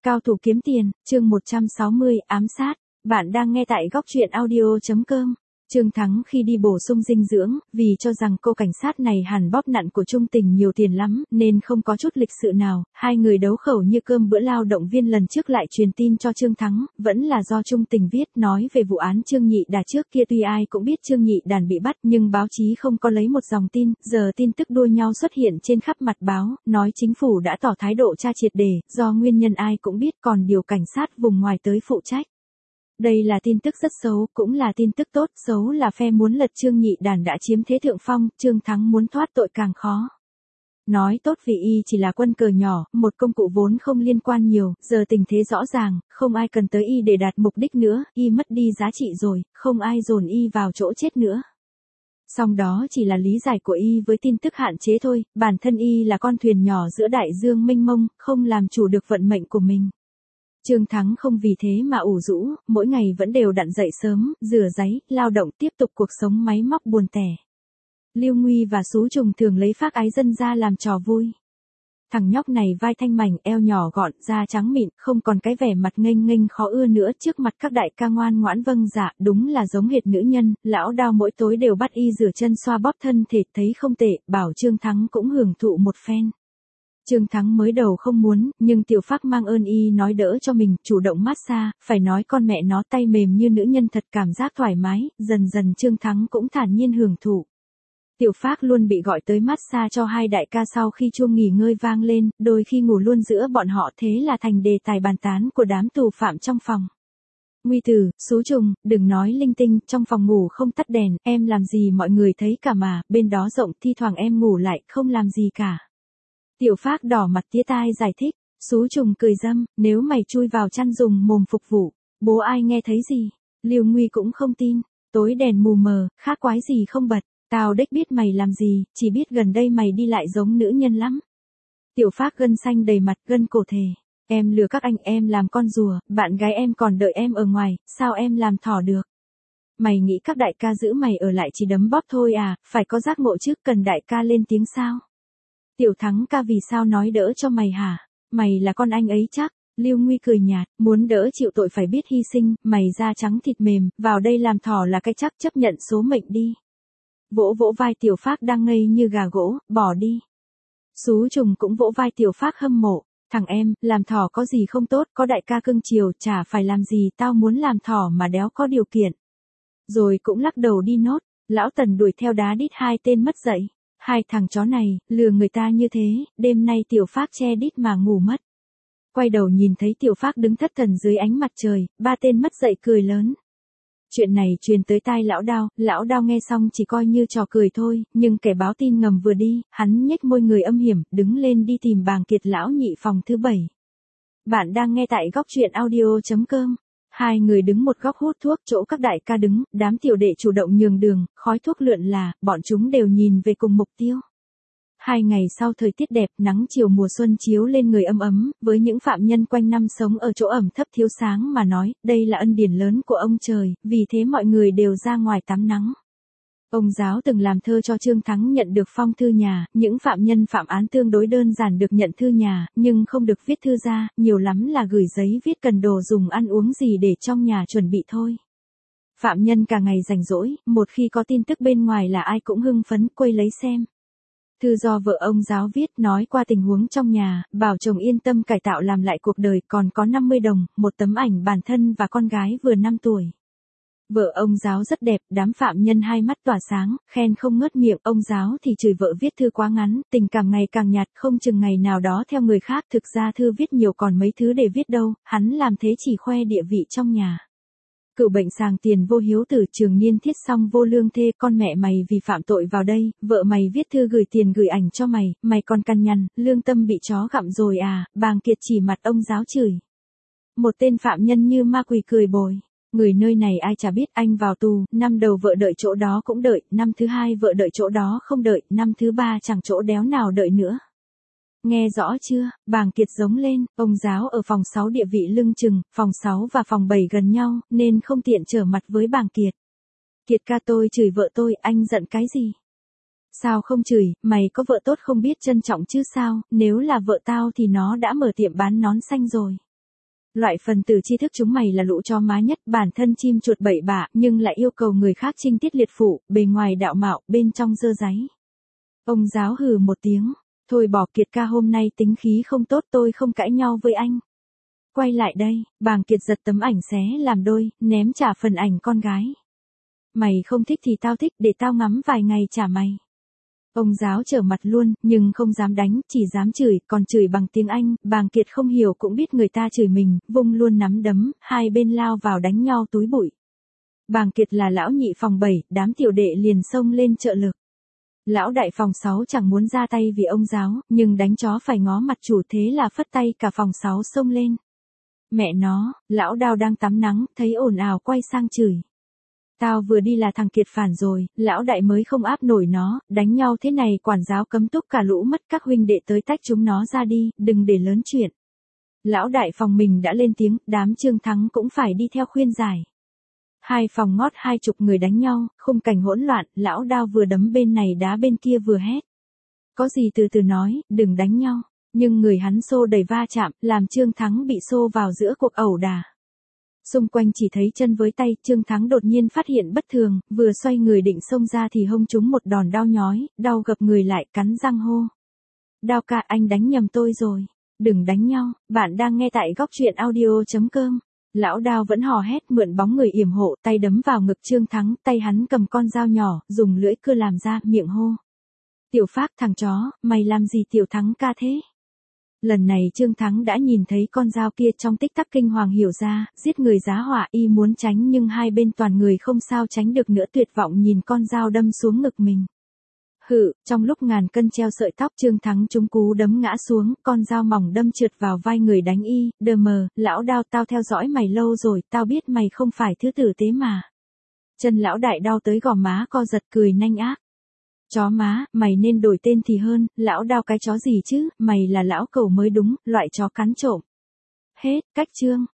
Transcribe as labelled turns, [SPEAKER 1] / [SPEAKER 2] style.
[SPEAKER 1] Cao thủ kiếm tiền, chương 160, ám sát. Bạn đang nghe tại góc truyện audio.com. Trương Thắng khi đi bổ sung dinh dưỡng, vì cho rằng cô cảnh sát này hẳn bóp nặn của Trung Tình nhiều tiền lắm, nên không có chút lịch sự nào, hai người đấu khẩu như cơm bữa. Lao động viên lần trước lại truyền tin cho Trương Thắng, vẫn là do Trung Tình viết, nói về vụ án Trương Nhị Đà trước kia. Tuy ai cũng biết Trương Nhị Đàn bị bắt, nhưng báo chí không có lấy một dòng tin, giờ tin tức đua nhau xuất hiện trên khắp mặt báo, nói chính phủ đã tỏ thái độ tra triệt để, do nguyên nhân ai cũng biết, còn điều cảnh sát vùng ngoài tới phụ trách. Đây là tin tức rất xấu, cũng là tin tức tốt. Xấu là phe muốn lật Trương Nhị Đàn đã chiếm thế thượng phong, Trương Thắng muốn thoát tội càng khó. Nói tốt vì y chỉ là quân cờ nhỏ, một công cụ vốn không liên quan nhiều, giờ tình thế rõ ràng, không ai cần tới y để đạt mục đích nữa, y mất đi giá trị rồi, không ai dồn y vào chỗ chết nữa. Song đó chỉ là lý giải của y với tin tức hạn chế thôi, bản thân y là con thuyền nhỏ giữa đại dương mênh mông, không làm chủ được vận mệnh của mình. Trương Thắng không vì thế mà ủ rũ, mỗi ngày vẫn đều đặn dậy sớm, rửa ráy, lao động, tiếp tục cuộc sống máy móc buồn tẻ. Lưu Nguy và Sú Trùng thường lấy phác ái dân ra làm trò vui. Thằng nhóc này vai thanh mảnh, eo nhỏ gọn, da trắng mịn, không còn cái vẻ mặt nghênh nghênh khó ưa nữa. Trước mặt các đại ca ngoan ngoãn vâng dạ, đúng là giống hệt nữ nhân. Lão Đao mỗi tối đều bắt y rửa chân xoa bóp thân thể, thấy không tệ, bảo Trương Thắng cũng hưởng thụ một phen. Trương Thắng mới đầu không muốn, nhưng Tiểu Phác mang ơn y nói đỡ cho mình, chủ động massage, phải nói con mẹ nó tay mềm như nữ nhân thật, cảm giác thoải mái, dần dần Trương Thắng cũng thản nhiên hưởng thụ. Tiểu Phác luôn bị gọi tới massage cho hai đại ca sau khi chuông nghỉ ngơi vang lên, đôi khi ngủ luôn giữa bọn họ, thế là thành đề tài bàn tán của đám tù phạm trong phòng. Nguy Tử, Sú Trùng, đừng nói linh tinh, trong phòng ngủ không tắt đèn, em làm gì mọi người thấy cả mà, bên đó rộng, thi thoảng em ngủ lại, không làm gì cả. Tiểu Phác đỏ mặt tía tai giải thích, Sú Trùng cười râm, nếu mày chui vào chăn dùng mồm phục vụ, bố ai nghe thấy gì? Lưu Nguy cũng không tin, tối đèn mù mờ, khác quái gì không bật, tao đếch biết mày làm gì, chỉ biết gần đây mày đi lại giống nữ nhân lắm. Tiểu Phác gân xanh đầy mặt, gân cổ thề, em lừa các anh, em làm con rùa, bạn gái em còn đợi em ở ngoài, sao em làm thỏ được? Mày nghĩ các đại ca giữ mày ở lại chỉ đấm bóp thôi à, phải có giác ngộ chứ, cần đại ca lên tiếng sao? Tiểu Thắng ca vì sao nói đỡ cho mày hả? Mày là con anh ấy chắc. Lưu Nguy cười nhạt, muốn đỡ chịu tội phải biết hy sinh, mày da trắng thịt mềm, vào đây làm thỏ là cái chắc, chấp nhận số mệnh đi. Vỗ vỗ vai Tiểu Phác đang ngây như gà gỗ, bỏ đi. Sú Trùng cũng vỗ vai Tiểu Phác hâm mộ, thằng em, làm thỏ có gì không tốt, có đại ca cưng chiều, chả phải làm gì, tao muốn làm thỏ mà đéo có điều kiện. Rồi cũng lắc đầu đi nốt, lão Tần đuổi theo đá đít hai tên mất dậy. Hai thằng chó này, lừa người ta như thế, đêm nay Tiểu Phác che đít mà ngủ mất. Quay đầu nhìn thấy Tiểu Phác đứng thất thần dưới ánh mặt trời, ba tên mất dậy cười lớn. Chuyện này truyền tới tai Lão Đao nghe xong chỉ coi như trò cười thôi, nhưng kẻ báo tin ngầm vừa đi, hắn nhếch môi người âm hiểm, đứng lên đi tìm Bàng Kiệt lão nhị phòng thứ 7. Bạn đang nghe tại góc truyện audio.com. Hai người đứng một góc hút thuốc, chỗ các đại ca đứng, đám tiểu đệ chủ động nhường đường, khói thuốc lượn là, bọn chúng đều nhìn về cùng mục tiêu. 2 ngày sau thời tiết đẹp, nắng chiều mùa xuân chiếu lên người ấm ấm, với những phạm nhân quanh năm sống ở chỗ ẩm thấp thiếu sáng mà nói, đây là ân điển lớn của ông trời, vì thế mọi người đều ra ngoài tắm nắng. Ông giáo từng làm thơ cho Trương Thắng nhận được phong thư nhà, những phạm nhân phạm án tương đối đơn giản được nhận thư nhà, nhưng không được viết thư ra, nhiều lắm là gửi giấy viết cần đồ dùng ăn uống gì để trong nhà chuẩn bị thôi. Phạm nhân cả ngày rảnh rỗi, một khi có tin tức bên ngoài là ai cũng hưng phấn quay lấy xem. Thư do vợ ông giáo viết, nói qua tình huống trong nhà, bảo chồng yên tâm cải tạo làm lại cuộc đời, còn có 50 đồng, một tấm ảnh bản thân và con gái vừa 5 tuổi. Vợ ông giáo rất đẹp, đám phạm nhân hai mắt tỏa sáng, khen không ngớt miệng, ông giáo thì chửi vợ viết thư quá ngắn, tình cảm ngày càng nhạt, không chừng ngày nào đó theo người khác, thực ra thư viết nhiều còn mấy thứ để viết đâu, hắn làm thế chỉ khoe địa vị trong nhà. Cựu bệnh sàng tiền vô hiếu tử, trường niên thiết xong vô lương thê, con mẹ mày vì phạm tội vào đây, vợ mày viết thư gửi tiền gửi ảnh cho mày, mày còn cằn nhằn, lương tâm bị chó gặm rồi à, Bàng Kiệt chỉ mặt ông giáo chửi. Một tên phạm nhân như ma quỷ cười bồi. Người nơi này ai chả biết, anh vào tù, năm đầu vợ đợi chỗ đó cũng đợi, năm thứ hai vợ đợi chỗ đó không đợi, năm thứ ba chẳng chỗ đéo nào đợi nữa. Nghe rõ chưa? Bàng Kiệt giống lên, ông giáo ở phòng 6 địa vị lưng chừng, phòng 6 và phòng 7 gần nhau, nên không tiện trở mặt với Bàng Kiệt. Kiệt ca tôi chửi vợ tôi, anh giận cái gì? Sao không chửi, mày có vợ tốt không biết trân trọng chứ sao, nếu là vợ tao thì nó đã mở tiệm bán nón xanh rồi. Loại phần tử tri thức chúng mày là lũ chó má nhất, bản thân chim chuột bậy bạ, nhưng lại yêu cầu người khác trinh tiết liệt phụ, bề ngoài đạo mạo, bên trong dơ dáy. Ông giáo hừ một tiếng, thôi bỏ Kiệt ca, hôm nay tính khí không tốt, tôi không cãi nhau với anh. Quay lại đây, Bàng Kiệt giật tấm ảnh xé làm đôi, ném trả phần ảnh con gái. Mày không thích thì tao thích, để tao ngắm vài ngày trả mày. Ông giáo trở mặt luôn, nhưng không dám đánh, chỉ dám chửi, còn chửi bằng tiếng Anh. Bàng Kiệt không hiểu cũng biết người ta chửi mình, vung luôn nắm đấm, hai bên lao vào đánh nhau túi bụi. Bàng Kiệt là lão nhị phòng 7, đám tiểu đệ liền xông lên trợ lực. Lão đại phòng 6 chẳng muốn ra tay vì ông giáo, nhưng đánh chó phải ngó mặt chủ, thế là phất tay cả phòng 6 xông lên. Mẹ nó, lão Đao đang tắm nắng, thấy ồn ào quay sang chửi. Tao vừa đi là thằng Kiệt phản rồi, lão đại mới không áp nổi nó, đánh nhau thế này quản giáo cấm túc cả lũ mất, các huynh đệ tới tách chúng nó ra đi, đừng để lớn chuyện. Lão đại phòng mình đã lên tiếng, đám Trương Thắng cũng phải đi theo khuyên giải. Hai phòng ngót 20 người đánh nhau, khung cảnh hỗn loạn, lão Đao vừa đấm bên này đá bên kia vừa hét. Có gì từ từ nói, đừng đánh nhau. Nhưng người hắn xô đẩy va chạm, làm Trương Thắng bị xô vào giữa cuộc ẩu đả. Xung quanh chỉ thấy chân với tay, Trương Thắng đột nhiên phát hiện bất thường, vừa xoay người định xông ra thì hông trúng một đòn đau nhói, đau gập người lại, cắn răng hô. Đao ca, anh đánh nhầm tôi rồi. Đừng đánh nhau, bạn đang nghe tại góc truyện audio.com. Lão Đao vẫn hò hét, mượn bóng người yểm hộ, tay đấm vào ngực Trương Thắng, tay hắn cầm con dao nhỏ, dùng lưỡi cưa làm ra, miệng hô. Tiểu Phác, thằng chó, mày làm gì Tiểu Thắng ca thế? Lần này Trương Thắng đã nhìn thấy con dao kia, trong tích tắc kinh hoàng hiểu ra, giết người giá họa, y muốn tránh nhưng hai bên toàn người không sao tránh được nữa, tuyệt vọng nhìn con dao đâm xuống ngực mình. Hự, trong lúc ngàn cân treo sợi tóc, Trương Thắng trúng cú đấm ngã xuống, con dao mỏng đâm trượt vào vai người đánh y, đờ mờ, lão Đao, tao theo dõi mày lâu rồi, tao biết mày không phải thứ tử tế mà. Chân lão đại đau tới gò má co giật, cười nanh ác. Chó má, mày nên đổi tên thì hơn, lão Đao cái chó gì chứ, mày là lão cẩu mới đúng, loại chó cắn trộm. Hết, cách chương.